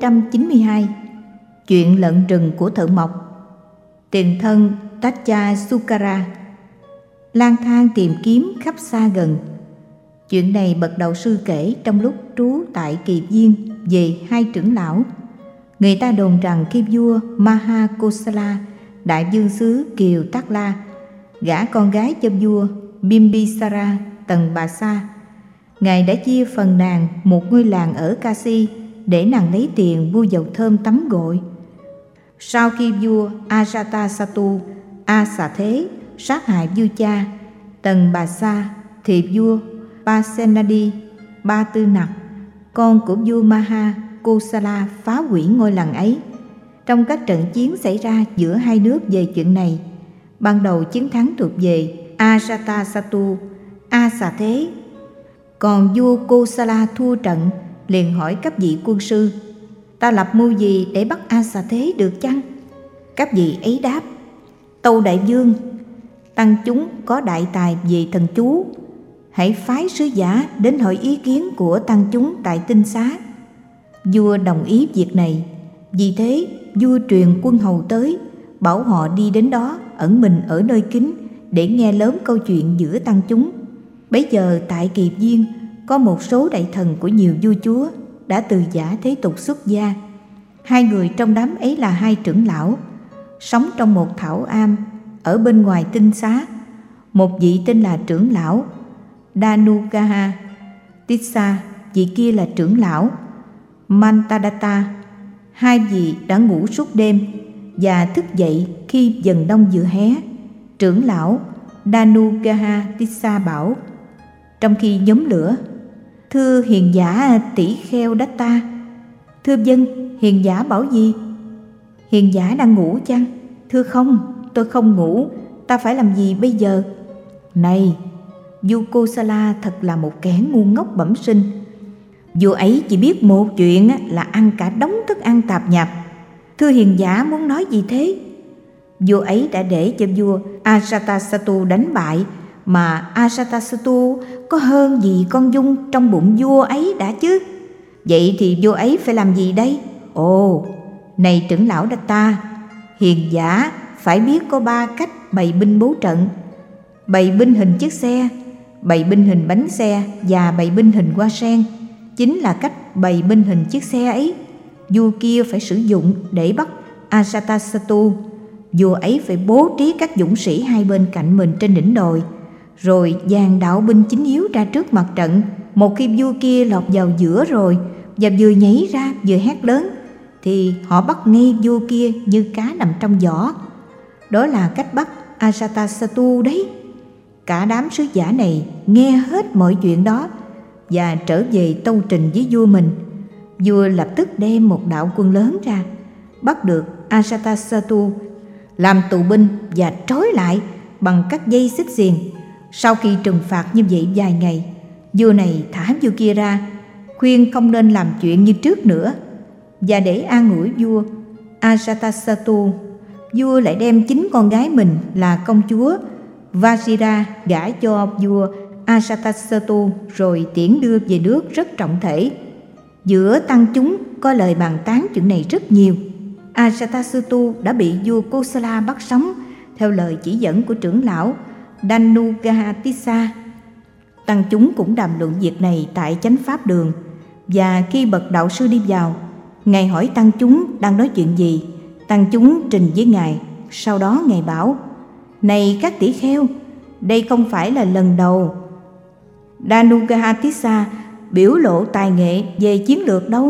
492. Chuyện lợn rừng của thợ mộc. Tiền thân Tachyasukara lang thang tìm kiếm khắp xa gần. Chuyện này bậc đạo sư kể trong lúc trú tại Kỳ Viên về hai trưởng lão. Người ta đồn rằng khi vua Mahakosala, đại vương xứ Kiều Tát La, gả con gái cho vua Bimbisara Tần Bà Sa, ngài đã chia phần nàng một ngôi làng ở Kashi để nàng lấy tiền mua dầu thơm tắm gội. Sau khi vua Ajatasattu A Xà Thế sát hại vua cha Tần Bà Sa, thì vua Pasenadi Ba Tư Nặc, con của vua Mahakosala, phá hủy ngôi làng ấy. Trong các trận chiến xảy ra giữa hai nước về chuyện này, ban đầu chiến thắng thuộc về Ajatasattu A Xà Thế, còn vua Kosala thua trận, liền hỏi các vị quân sư: ta lập mưu gì để bắt A Xà Thế được chăng? Các vị ấy đáp: tâu đại vương, tăng chúng có đại tài về thần chú, hãy phái sứ giả đến hỏi ý kiến của tăng chúng tại Tinh Xá. Vua đồng ý việc này, vì thế vua truyền quân hầu tới, bảo họ đi đến đó ẩn mình ở nơi kín để nghe lớn câu chuyện giữa tăng chúng. Bấy giờ tại Kỳ Viên có một số đại thần của nhiều vua chúa đã từ giả thế tục xuất gia. Hai người trong đám ấy là hai trưởng lão, sống trong một thảo am ở bên ngoài Tinh Xá. Một vị tên là trưởng lão Dhanugaha Tissa, vị kia là trưởng lão Mantadatta. Hai vị đã ngủ suốt đêm và thức dậy khi dần đông giữa hé. Trưởng lão Dhanugaha Tissa bảo trong khi nhóm lửa: thưa hiền giả tỷ kheo Datta. Thưa vâng, hiền giả bảo gì? Hiền giả đang ngủ chăng? Thưa không, tôi không ngủ. Ta phải làm gì bây giờ? Này, vua Kosala thật là một kẻ ngu ngốc bẩm sinh. Vua ấy chỉ biết một chuyện là ăn cả đống thức ăn tạp nhạp. Thưa hiền giả muốn nói gì thế? Vua ấy đã để cho vua Ajatasattu đánh bại, mà Ajatasattu có hơn gì con dung trong bụng vua ấy đã chứ. Vậy thì vua ấy phải làm gì đây? Ồ, này trưởng lão Datta, hiền giả phải biết có 3 cách bày binh bố trận: bày binh hình chiếc xe, bày binh hình bánh xe và bày binh hình hoa sen. Chính là cách bày binh hình chiếc xe ấy vua kia phải sử dụng để bắt Ajatasattu. Vua ấy phải bố trí các dũng sĩ hai bên cạnh mình trên đỉnh đồi, rồi dàn đạo binh chính yếu ra trước mặt trận. Một khi vua kia lọt vào giữa rồi và vừa nhảy ra vừa hét lớn, thì họ bắt ngay vua kia như cá nằm trong giỏ. Đó là cách bắt Ajatasattu đấy. Cả đám sứ giả này nghe hết mọi chuyện đó và trở về tâu trình với vua mình. Vua lập tức đem một đạo quân lớn ra, bắt được Ajatasattu, làm tù binh và trói lại bằng các dây xích xiềng. Sau khi trừng phạt như vậy vài ngày, vua này thả vua kia ra, khuyên không nên làm chuyện như trước nữa. Và để an ủi vua Ajatasattu, vua lại đem chính con gái mình là công chúa Vajira gả cho vua Ajatasattu, rồi tiễn đưa về nước rất trọng thể. Giữa tăng chúng có lời bàn tán chuyện này rất nhiều. Ajatasattu đã bị vua Kosala bắt sống theo lời chỉ dẫn của trưởng lão Dhanugaha Tissa. Tăng chúng cũng đàm luận việc này tại chánh pháp đường, và khi bậc đạo sư đi vào, ngài hỏi tăng chúng đang nói chuyện gì. Tăng chúng trình với ngài. Sau đó ngài bảo: này các tỷ kheo, đây không phải là lần đầu Dhanugaha Tissa biểu lộ tài nghệ về chiến lược đâu.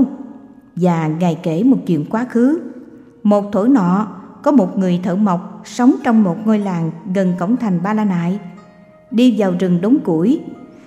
Và ngài kể một chuyện quá khứ. Một thuở nọ, có một người thợ mộc sống trong một ngôi làng gần cổng thành Ba La Nại. Đi vào rừng đốn củi,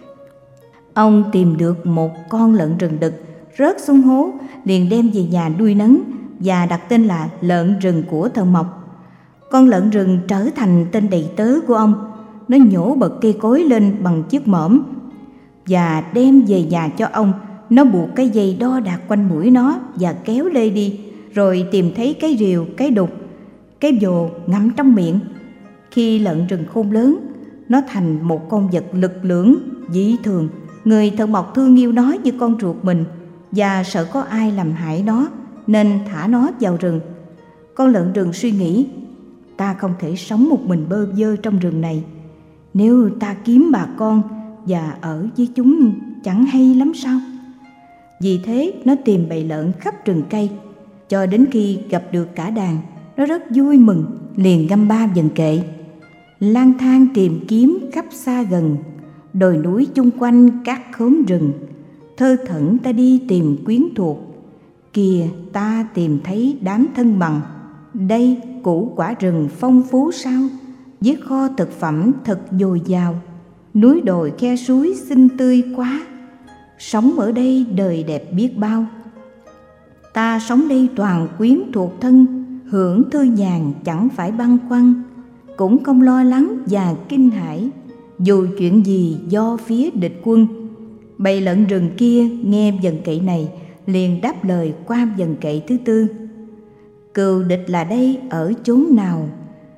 ông tìm được một con lợn rừng đực rớt xuống hố, liền đem về nhà nuôi nấng và đặt tên là lợn rừng của thợ mộc. Con lợn rừng trở thành tên đầy tớ của ông. Nó nhổ bật cây cối lên bằng chiếc mõm và đem về nhà cho ông. Nó buộc cái dây đo đạc quanh mũi nó và kéo lê đi, rồi tìm thấy cái rìu, cái đục, cái vồ ngậm trong miệng. Khi lợn rừng khôn lớn, nó thành một con vật lực lưỡng dị thường. Người thợ mộc thương yêu nó như con ruột mình và sợ có ai làm hại nó, nên thả nó vào rừng. Con lợn rừng suy nghĩ, ta không thể sống một mình bơ vơ trong rừng này. Nếu ta kiếm bà con và ở với chúng chẳng hay lắm sao? Vì thế nó tìm bầy lợn khắp rừng cây, cho đến khi gặp được cả đàn, nó rất vui mừng, liền ngâm ba vần kệ: lang thang tìm kiếm khắp xa gần, đồi núi chung quanh các khóm rừng, thơ thẩn ta đi tìm quyến thuộc, kìa ta tìm thấy đám thân bằng. Đây củ quả rừng phong phú sao, với kho thực phẩm thật dồi dào, núi đồi khe suối xinh tươi quá, sống ở đây đời đẹp biết bao. Ta sống đây toàn quyến thuộc thân, hưởng thư nhàn chẳng phải băn khoăn, cũng không lo lắng và kinh hãi, dù chuyện gì do phía địch quân. Bầy lợn rừng kia nghe vần kệ này, liền đáp lời qua vần kệ thứ tư: cừu địch là đây ở chốn nào,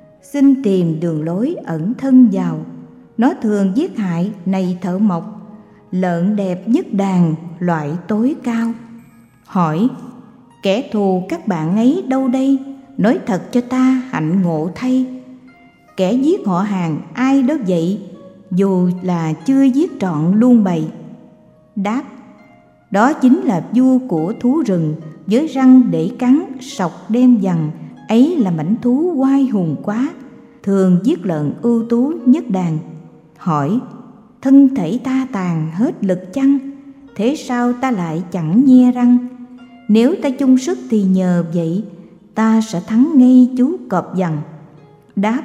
xin tìm đường lối ẩn thân vào. Nó thường giết hại này thợ mộc, lợn đẹp nhất đàn loại tối cao. Hỏi: kẻ thù các bạn ấy đâu đây, nói thật cho ta hạnh ngộ thay. Kẻ giết họ hàng ai đó vậy, dù là chưa giết trọn luôn bầy? Đáp: đó chính là vua của thú rừng, với răng để cắn, sọc đen vằn, ấy là mãnh thú oai hùng quá, thường giết lợn ưu tú nhất đàn. Hỏi: thân thể ta tàn hết lực chăng, thế sao ta lại chẳng nhe răng? Nếu ta chung sức thì nhờ vậy, ta sẽ thắng ngay chú cọp vằn. Đáp: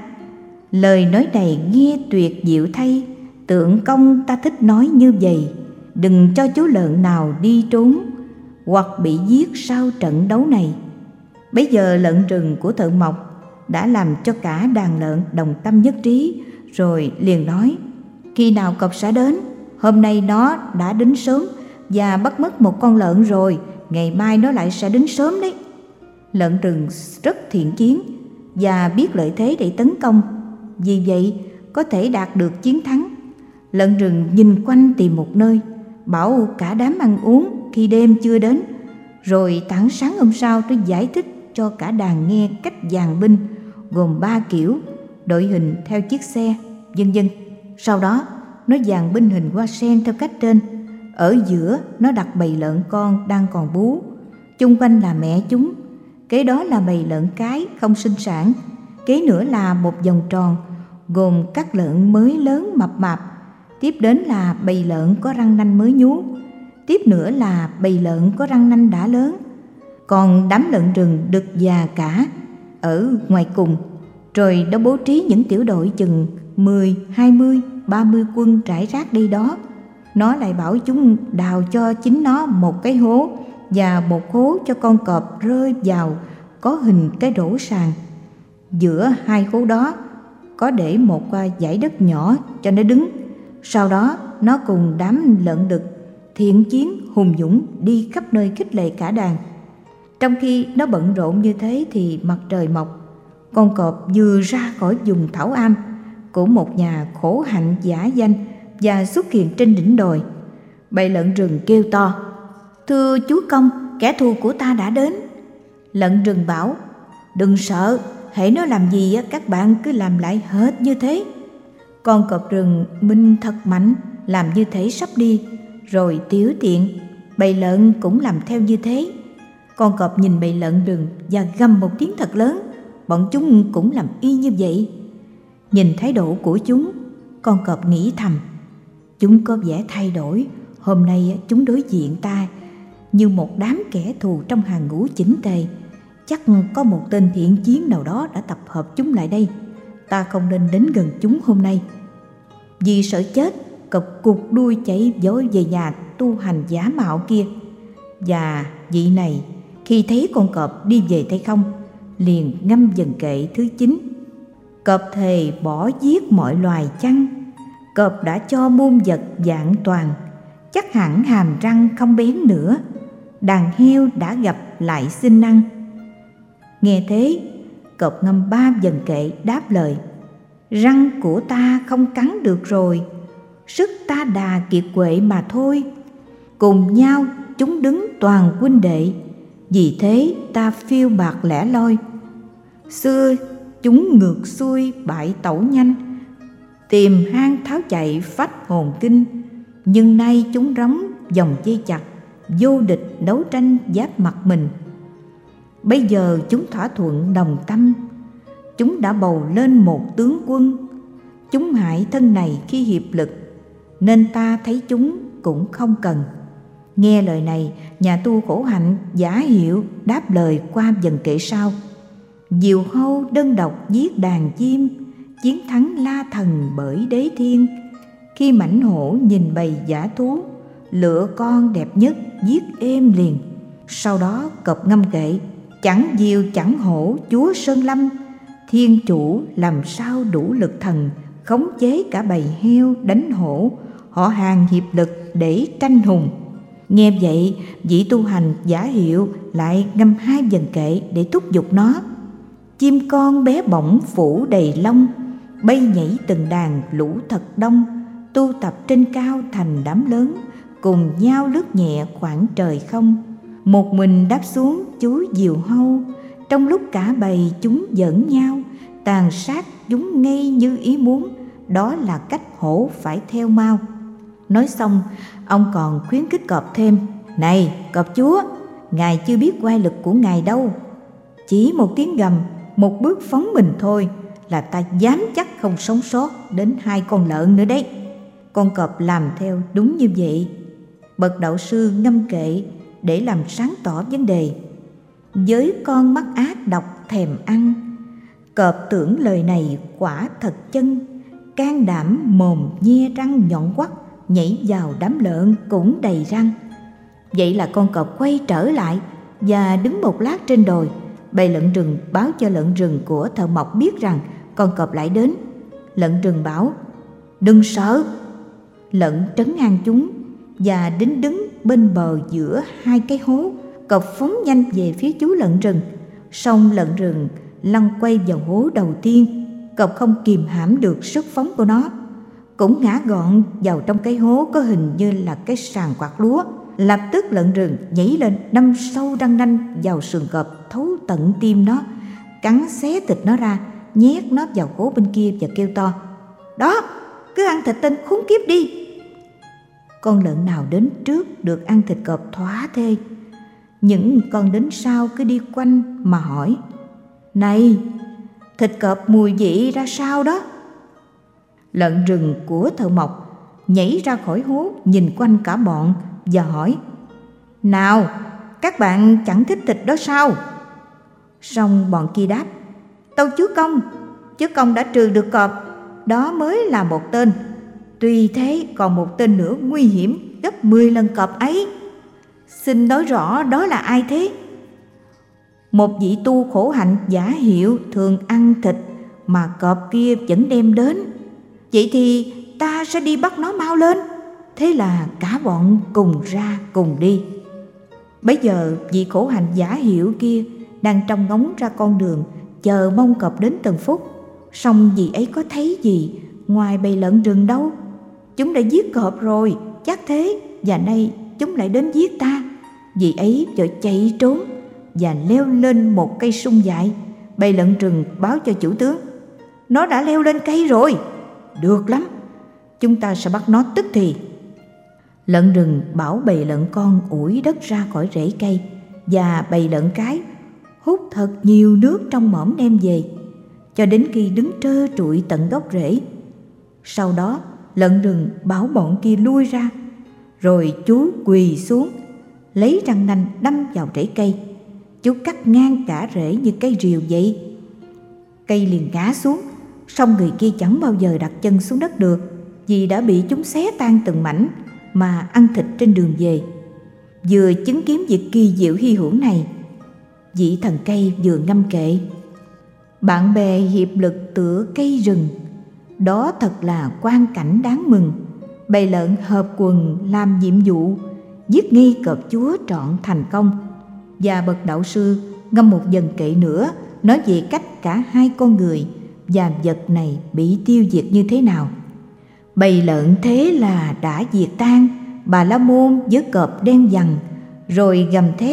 lời nói này nghe tuyệt diệu thay, tượng công ta thích nói như vậy, đừng cho chú lợn nào đi trốn, hoặc bị giết sau trận đấu này. Bấy giờ lợn rừng của thợ mộc đã làm cho cả đàn lợn đồng tâm nhất trí, rồi liền nói: khi nào cọp sẽ đến? Hôm nay nó đã đến sớm và bắt mất một con lợn rồi, ngày mai nó lại sẽ đến sớm đấy. Lợn rừng rất thiện chiến và biết lợi thế để tấn công, vì vậy có thể đạt được chiến thắng. Lợn rừng nhìn quanh tìm một nơi, bảo cả đám ăn uống khi đêm chưa đến, rồi tảng sáng hôm sau tôi giải thích cho cả đàn nghe cách dàn binh, gồm 3 kiểu, đội hình theo chiếc xe, vân vân. Sau đó nó dàn binh hình hoa sen theo cách trên. Ở giữa nó đặt bầy lợn con đang còn bú, chung quanh là mẹ chúng. Kế đó là bầy lợn cái không sinh sản. Kế nữa là một vòng tròn, gồm các lợn mới lớn mập mạp. Tiếp đến là bầy lợn có răng nanh mới nhú. Tiếp nữa là bầy lợn có răng nanh đã lớn. Còn đám lợn rừng đực già cả ở ngoài cùng. Rồi nó bố trí những tiểu đội chừng 10, 20, 30 quân rải rác đây đó. Nó lại bảo chúng đào cho chính nó một cái hố, và một hố cho con cọp rơi vào có hình cái rổ sàn. Giữa hai hố đó có để một dải đất nhỏ cho nó đứng. Sau đó nó cùng đám lợn đực thiện chiến hùng dũng đi khắp nơi khích lệ cả đàn. Trong khi nó bận rộn như thế thì mặt trời mọc. Con cọp vừa ra khỏi vùng thảo am của một nhà khổ hạnh giả danh và xuất hiện trên đỉnh đồi. Bầy lợn rừng kêu to: thưa chúa công, kẻ thù của ta đã đến. Lợn rừng bảo: đừng sợ, hễ nó làm gì các bạn cứ làm lại hết như thế. Con cọp rừng minh thật mạnh, làm như thể sắp đi, rồi tiểu tiện. Bầy lợn cũng làm theo như thế. Con cọp nhìn bầy lợn rừng và gầm một tiếng thật lớn. Bọn chúng cũng làm y như vậy. Nhìn thái độ của chúng, con cọp nghĩ thầm: chúng có vẻ thay đổi. Hôm nay chúng đối diện ta như một đám kẻ thù trong hàng ngũ chỉnh tề. Chắc có một tên thiện chiến nào đó đã tập hợp chúng lại đây. Ta không nên đến gần chúng hôm nay. Vì sợ chết, cọp cụt đuôi chạy vội về nhà tu hành giả mạo kia. Và vị này khi thấy con cọp đi về tay không, liền ngâm vần kệ thứ 9: cọp thề bỏ giết mọi loài chăng, cọp đã cho muôn vật vạn toàn, chắc hẳn hàm răng không bén nữa, đàn heo đã gặp lại xin ăn. Nghe thế, cọp ngâm 3 vần kệ đáp lời: răng của ta không cắn được rồi, sức ta đà kiệt quệ mà thôi. Cùng nhau chúng đứng toàn huynh đệ, vì thế ta phiêu bạt lẻ loi. Xưa chúng ngược xuôi bại tẩu nhanh, tìm hang tháo chạy phách hồn kinh. Nhưng nay chúng rống vòng dây chặt, vô địch đấu tranh giáp mặt mình. Bây giờ chúng thỏa thuận đồng tâm, chúng đã bầu lên một tướng quân. Chúng hại thân này khi hiệp lực, nên ta thấy chúng cũng không cần. Nghe lời này, nhà tu khổ hạnh Giả Hiệu đáp lời qua dần kệ sau. Diều hâu đơn độc giết đàn chim, chiến thắng La Thần bởi đế thiên. Khi mãnh hổ nhìn bầy dã thú, lựa con đẹp nhất giết êm liền. Sau đó cọp ngâm kệ: chẳng diều chẳng hổ chúa Sơn Lâm, thiên chủ làm sao đủ lực thần, khống chế cả bầy heo đánh hổ, họ hàng hiệp lực để tranh hùng. Nghe vậy, vị tu hành Giả Hiệu lại ngâm 2 dần kệ để thúc giục nó. Chim con bé bỏng phủ đầy lông, bay nhảy từng đàn lũ thật đông, tu tập trên cao thành đám lớn, cùng nhau lướt nhẹ khoảng trời không. Một mình đáp xuống chú diều hâu, trong lúc cả bầy chúng giỡn nhau, tàn sát chúng ngay như ý muốn, đó là cách hổ phải theo mau. Nói xong, ông còn khuyến khích cọp thêm: này cọp chúa, ngài chưa biết oai lực của ngài đâu. Chỉ một tiếng gầm, một bước phóng mình thôi là ta dám chắc không sống sót đến 2 con lợn nữa đấy. Con cọp làm theo đúng như vậy. Bậc đạo sư ngâm kệ để làm sáng tỏ vấn đề. Với con mắt ác độc thèm ăn, cọp tưởng lời này quả thật chân, can đảm mồm nhe răng nhọn quắt, nhảy vào đám lợn cũng đầy răng. Vậy là con cọp quay trở lại và đứng một lát trên đồi. Bầy lợn rừng báo cho lợn rừng của thợ mộc biết rằng con cọp lại đến. Lợn rừng bảo: đừng sợ. Lợn trấn an chúng và đến đứng bên bờ giữa 2 cái hố. Cọp phóng nhanh về phía chú lợn rừng, song lợn rừng lăn quay vào hố đầu tiên. Cọp không kìm hãm được sức phóng của nó, cũng ngã gọn vào trong cái hố có hình như là cái sàn quạt lúa. Lập tức lợn rừng nhảy lên, đâm sâu răng nanh vào sườn cọp, thấu tận tim nó, cắn xé thịt nó ra, nhét nó vào hố bên kia và kêu to: đó, cứ ăn thịt tên khốn kiếp đi. Con lợn nào đến trước được ăn thịt cọp thỏa thê. Những con đến sau cứ đi quanh mà hỏi: này, thịt cọp mùi vị ra sao đó? Lợn rừng của thợ mộc nhảy ra khỏi hố, nhìn quanh cả bọn và hỏi: nào, các bạn chẳng thích thịt đó sao? Song bọn kia đáp: tâu chúa công đã trừ được cọp, đó mới là một tên. Tuy thế còn một tên nữa nguy hiểm gấp 10 lần cọp ấy. Xin nói rõ đó là ai thế? Một vị tu khổ hạnh Giả Hiệu thường ăn thịt mà cọp kia vẫn đem đến. Vậy thì ta sẽ đi bắt nó mau lên. Thế là cả bọn cùng ra cùng đi. Bấy giờ vị khổ hạnh Giả Hiệu kia đang trông ngóng ra con đường, chờ mong cọp đến từng phút. Song vị ấy có thấy gì ngoài bầy lợn rừng đâu. Chúng đã giết cọp rồi, chắc thế, và nay chúng lại đến giết ta. Vị ấy vội chạy trốn và leo lên một cây sung dại. Bầy lợn rừng báo cho chủ tướng: nó đã leo lên cây rồi. Được lắm, chúng ta sẽ bắt nó tức thì. Lợn rừng bảo bầy lợn con ủi đất ra khỏi rễ cây, và bầy lợn cái hút thật nhiều nước trong mõm đem về, cho đến khi đứng trơ trụi tận gốc rễ. Sau đó lợn rừng bảo bọn kia lui ra, rồi chú quỳ xuống, lấy răng nanh đâm vào rễ cây. Chú cắt ngang cả rễ như cây rìu vậy. Cây liền ngã xuống, song người kia chẳng bao giờ đặt chân xuống đất được, vì đã bị chúng xé tan từng mảnh mà ăn thịt trên đường về. Vừa chứng kiến việc kỳ diệu hy hữu này, vị thần cây vừa ngâm kệ: bạn bè hiệp lực tựa cây rừng, đó thật là quang cảnh đáng mừng. Bầy lợn hợp quần làm nhiệm vụ, giết ngay cọp chúa trọn thành công. Và bậc đạo sư ngâm một dần kệ nữa, nói về cách cả 2 con người và vật này bị tiêu diệt như thế nào. Bầy lợn thế là đã diệt tan Bà La Môn với cọp đen dằn, rồi gầm thét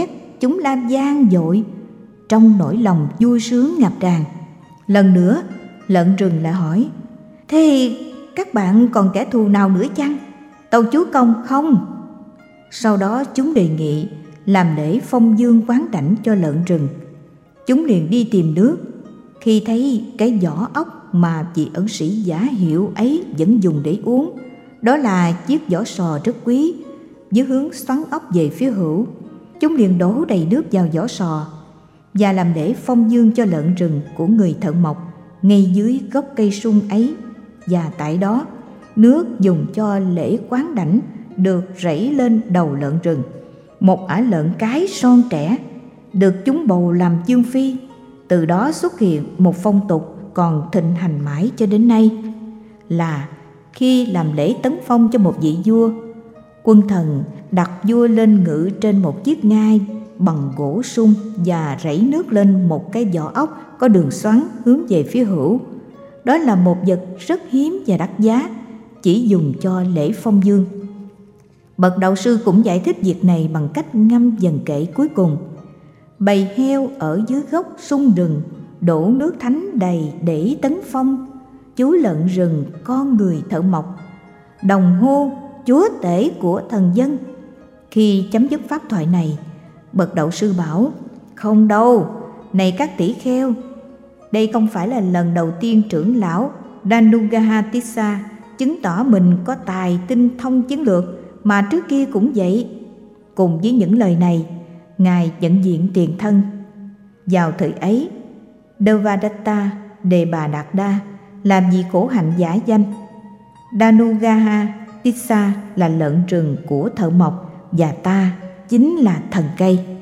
chúng la vang dội trong nỗi lòng vui sướng ngập tràn. Lần nữa lợn rừng lại hỏi: thế các bạn còn kẻ thù nào nữa chăng? Tâu chúa công không? Sau đó chúng đề nghị làm lễ phong dương quán đảnh cho lợn rừng. Chúng liền đi tìm nước. Khi thấy cái vỏ ốc mà vị ẩn sĩ giả hiệu ấy vẫn dùng để uống, đó là chiếc vỏ sò rất quý, với hướng xoắn ốc về phía hữu, chúng liền đổ đầy nước vào vỏ sò và làm lễ phong dương cho lợn rừng của người thợ mộc ngay dưới gốc cây sung ấy. Và tại đó, nước dùng cho lễ quán đảnh được rảy lên đầu lợn rừng, một ả lợn cái son trẻ, được chúng bầu làm chương phi. Từ đó xuất hiện một phong tục còn thịnh hành mãi cho đến nay, là khi làm lễ tấn phong cho một vị vua, quân thần đặt vua lên ngự trên một chiếc ngai bằng gỗ sung và rảy nước lên một cái vỏ ốc có đường xoắn hướng về phía hữu. Đó là một vật rất hiếm và đắt giá, chỉ dùng cho lễ phong dương. Bậc đạo sư cũng giải thích việc này bằng cách ngâm dần kệ cuối cùng: bầy heo ở dưới gốc sung rừng đổ nước thánh đầy để tấn phong, chú lợn rừng con người thợ mộc, đồng hô chúa tể của thần dân. Khi chấm dứt pháp thoại này, bậc đạo sư bảo: không đâu, này các tỷ kheo, đây không phải là lần đầu tiên trưởng lão Danugahatissa chứng tỏ mình có tài tinh thông chiến lược, mà trước kia cũng vậy. Cùng với những lời này, Ngài nhận diện tiền thân. Vào thời ấy, Devadatta Đề Bà Đạt Đa làm vị khổ hạnh giả danh. Danugahatissa là lợn rừng của thợ mộc, và ta chính là thần cây.